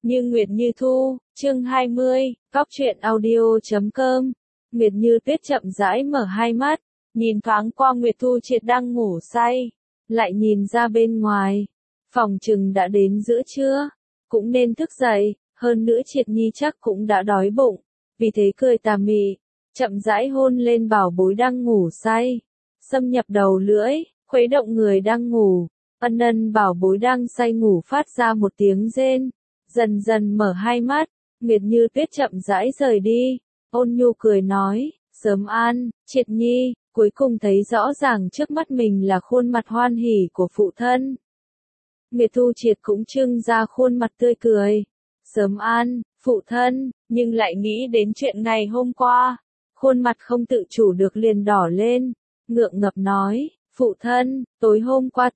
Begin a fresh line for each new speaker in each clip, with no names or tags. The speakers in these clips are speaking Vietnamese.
Như Nguyệt Như Thu, chương 20, Cóc truyện audio.com. Nguyệt Như Tuyết chậm rãi mở hai mắt, nhìn thoáng qua Nguyệt Thu Triệt đang ngủ say, lại nhìn ra bên ngoài. Phòng chừng đã đến giữa trưa, cũng nên thức dậy, hơn nữa Triệt Nhi chắc cũng đã đói bụng, vì thế cười tà mị, chậm rãi hôn lên bảo bối đang ngủ say, xâm nhập đầu lưỡi, khuấy động người đang ngủ. Ân ân bảo bối đang say ngủ phát ra một tiếng rên, dần dần mở hai mắt, Nguyệt Như Tuyết chậm rãi rời đi, ôn nhu cười nói, sớm an, Triệt Nhi, cuối cùng thấy rõ ràng trước mắt mình là khuôn mặt hoan hỉ của phụ thân. Nguyệt Thu Triệt cũng trưng ra khuôn mặt tươi cười, sớm an, phụ thân, nhưng lại nghĩ đến chuyện ngày hôm qua, khuôn mặt không tự chủ được liền đỏ lên, ngượng ngập nói, phụ thân, tối hôm qua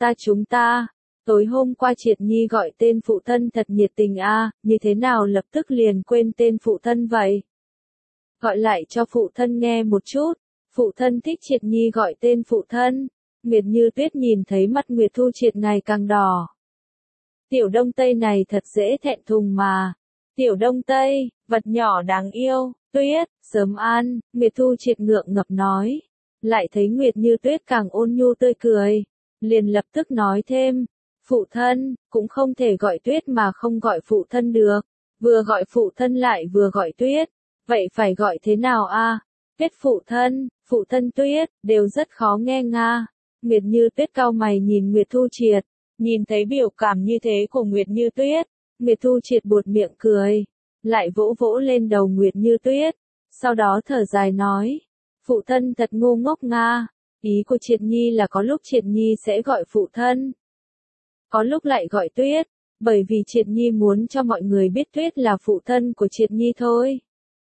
tối hôm qua Triệt Nhi gọi tên phụ thân thật nhiệt tình a, như thế nào lập tức liền quên tên phụ thân vậy? Gọi lại cho phụ thân nghe một chút, phụ thân thích Triệt Nhi gọi tên phụ thân. Nguyệt Như Tuyết nhìn thấy mặt Nguyệt Thu Triệt ngày càng đỏ. Tiểu Đông Tây này thật dễ thẹn thùng mà. Tiểu Đông Tây, vật nhỏ đáng yêu, Tuyết, sớm an, Nguyệt Thu Triệt ngượng ngập nói. Lại thấy Nguyệt Như Tuyết càng ôn nhu tươi cười, liền lập tức nói thêm, phụ thân, cũng không thể gọi Tuyết mà không gọi phụ thân được, vừa gọi phụ thân lại vừa gọi Tuyết, vậy phải gọi thế nào a? Tuyết phụ thân Tuyết, đều rất khó nghe nga. Nguyệt Như Tuyết cau mày nhìn Nguyệt Thu Triệt, nhìn thấy biểu cảm như thế của Nguyệt Như Tuyết, Nguyệt Thu Triệt buột miệng cười, lại vỗ vỗ lên đầu Nguyệt Như Tuyết, sau đó thở dài nói, phụ thân thật ngu ngốc nga, ý của Triệt Nhi là có lúc Triệt Nhi sẽ gọi phụ thân, có lúc lại gọi Tuyết, bởi vì Triệt Nhi muốn cho mọi người biết Tuyết là phụ thân của Triệt Nhi thôi.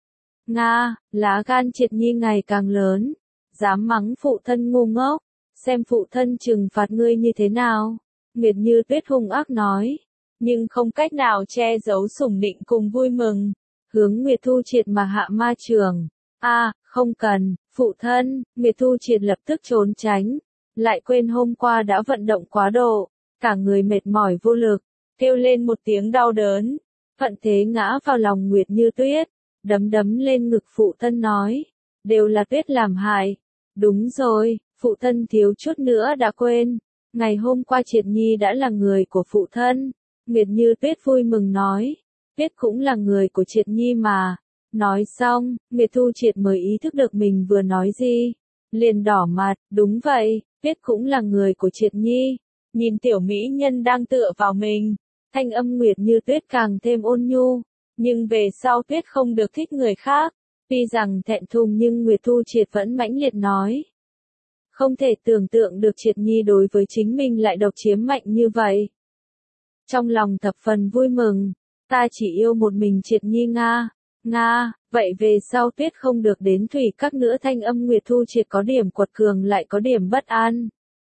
Nga, lá gan Triệt Nhi ngày càng lớn, dám mắng phụ thân ngu ngốc, xem phụ thân trừng phạt ngươi như thế nào. Nguyệt Như Tuyết hung ác nói, nhưng không cách nào che giấu sủng nịnh cùng vui mừng, hướng Nguyệt Thu Triệt mà hạ ma trường. Không cần, phụ thân, Nguyệt Thu Triệt lập tức trốn tránh, lại quên hôm qua đã vận động quá độ, cả người mệt mỏi vô lực, kêu lên một tiếng đau đớn, thuận thế ngã vào lòng Nguyệt Như Tuyết, đấm đấm lên ngực phụ thân nói, đều là Tuyết làm hại. Đúng rồi, phụ thân thiếu chút nữa đã quên, ngày hôm qua Triệt Nhi đã là người của phụ thân. Nguyệt Như Tuyết vui mừng nói, Tuyết cũng là người của Triệt Nhi mà. Nói xong, Nguyệt Thu Triệt mới ý thức được mình vừa nói gì, liền đỏ mặt, đúng vậy, Tuyết cũng là người của Triệt Nhi. Nhìn tiểu mỹ nhân đang tựa vào mình, thanh âm Nguyệt Như Tuyết càng thêm ôn nhu, nhưng về sau Tuyết không được thích người khác, tuy rằng thẹn thùng nhưng Nguyệt Thu Triệt vẫn mãnh liệt nói. Không thể tưởng tượng được Triệt Nhi đối với chính mình lại độc chiếm mạnh như vậy. Trong lòng thập phần vui mừng, ta chỉ yêu một mình Triệt Nhi nga, vậy về sau Tuyết không được đến thủy các nữa, thanh âm Nguyệt Thu Triệt có điểm quật cường lại có điểm bất an.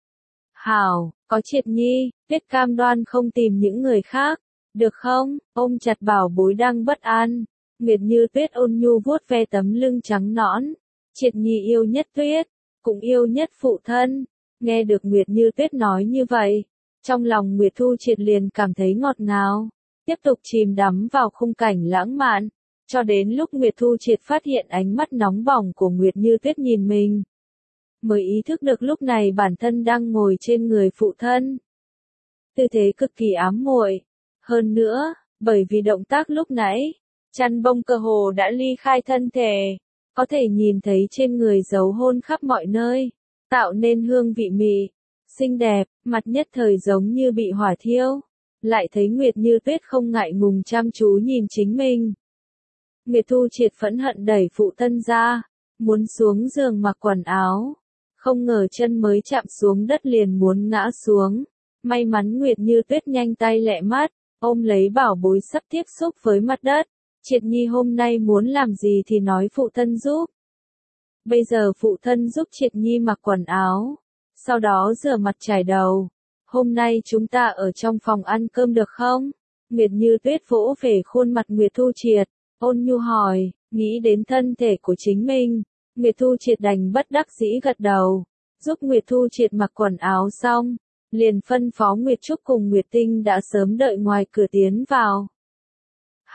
Hảo, có Triệt Nhi, Tuyết cam đoan không tìm những người khác, được không? Ôm chặt bảo bối đang bất an, Nguyệt Như Tuyết ôn nhu vuốt ve tấm lưng trắng nõn. Triệt Nhi yêu nhất Tuyết, cũng yêu nhất phụ thân. Nghe được Nguyệt Như Tuyết nói như vậy, trong lòng Nguyệt Thu Triệt liền cảm thấy ngọt ngào, tiếp tục chìm đắm vào khung cảnh lãng mạn, cho đến lúc Nguyệt Thu Triệt phát hiện ánh mắt nóng bỏng của Nguyệt Như Tuyết nhìn mình, mới ý thức được lúc này bản thân đang ngồi trên người phụ thân. Tư thế cực kỳ ám muội, hơn nữa, bởi vì động tác lúc nãy, chăn bông cơ hồ đã ly khai thân thể, có thể nhìn thấy trên người dấu hôn khắp mọi nơi, tạo nên hương vị mị, xinh đẹp, mặt nhất thời giống như bị hỏa thiêu. Lại thấy Nguyệt Như Tuyết không ngại ngùng chăm chú nhìn chính mình. Nguyệt Thu Triệt phẫn hận đẩy phụ thân ra, muốn xuống giường mặc quần áo, không ngờ chân mới chạm xuống đất liền muốn ngã xuống. May mắn Nguyệt Như Tuyết nhanh tay lẹ mắt, ôm lấy bảo bối sắp tiếp xúc với mặt đất. Triệt Nhi hôm nay muốn làm gì thì nói phụ thân giúp. Bây giờ phụ thân giúp Triệt Nhi mặc quần áo, sau đó rửa mặt chải đầu. Hôm nay chúng ta ở trong phòng ăn cơm được không? Nguyệt Như Tuyết vỗ về khuôn mặt Nguyệt Thu Triệt, ôn nhu hỏi, nghĩ đến thân thể của chính mình. Nguyệt Thu Triệt đành bất đắc dĩ gật đầu, giúp Nguyệt Thu Triệt mặc quần áo xong, liền phân phó Nguyệt Trúc cùng Nguyệt Tinh đã sớm đợi ngoài cửa tiến vào.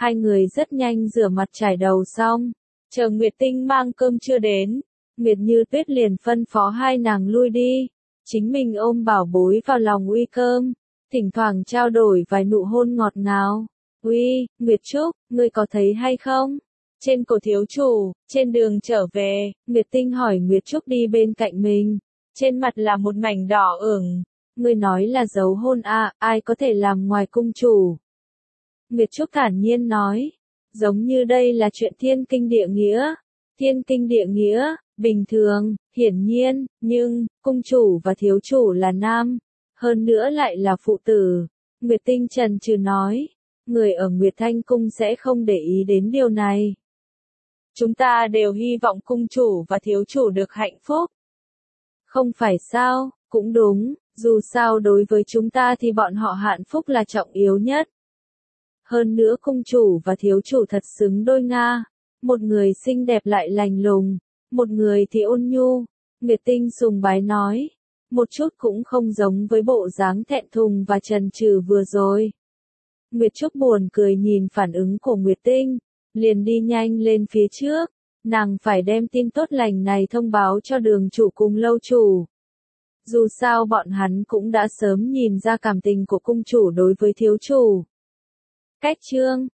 Hai người rất nhanh rửa mặt trải đầu xong, chờ Nguyệt Tinh mang cơm trưa đến, Nguyệt Như Tuyết liền phân phó hai nàng lui đi, chính mình ôm bảo bối vào lòng uy cơm, thỉnh thoảng trao đổi vài nụ hôn ngọt ngào. Uy, Nguyệt Trúc, ngươi có thấy hay không? Trên cổ thiếu chủ, trên đường trở về, Nguyệt Tinh hỏi Nguyệt Trúc đi bên cạnh mình, trên mặt là một mảnh đỏ ửng. Ngươi nói là dấu hôn à, ai có thể làm ngoài cung chủ? Nguyệt Trúc thản nhiên nói, giống như đây là chuyện thiên kinh địa nghĩa. Thiên kinh địa nghĩa, bình thường, hiển nhiên, nhưng, cung chủ và thiếu chủ là nam, hơn nữa lại là phụ tử. Nguyệt Tinh chần chừ nói, người ở Nguyệt Thanh Cung sẽ không để ý đến điều này. Chúng ta đều hy vọng cung chủ và thiếu chủ được hạnh phúc. Không phải sao, cũng đúng, dù sao đối với chúng ta thì bọn họ hạnh phúc là trọng yếu nhất. Hơn nữa cung chủ và thiếu chủ thật xứng đôi nga. Một người xinh đẹp lại lành lùng, một người thì ôn nhu. Nguyệt Tinh sùng bái nói, một chút cũng không giống với bộ dáng thẹn thùng và chần chừ vừa rồi. Nguyệt Trúc buồn cười nhìn phản ứng của Nguyệt Tinh, liền đi nhanh lên phía trước, nàng phải đem tin tốt lành này thông báo cho Đường chủ cùng lâu chủ. Dù sao bọn hắn cũng đã sớm nhìn ra cảm tình của cung chủ đối với thiếu chủ. Cách chương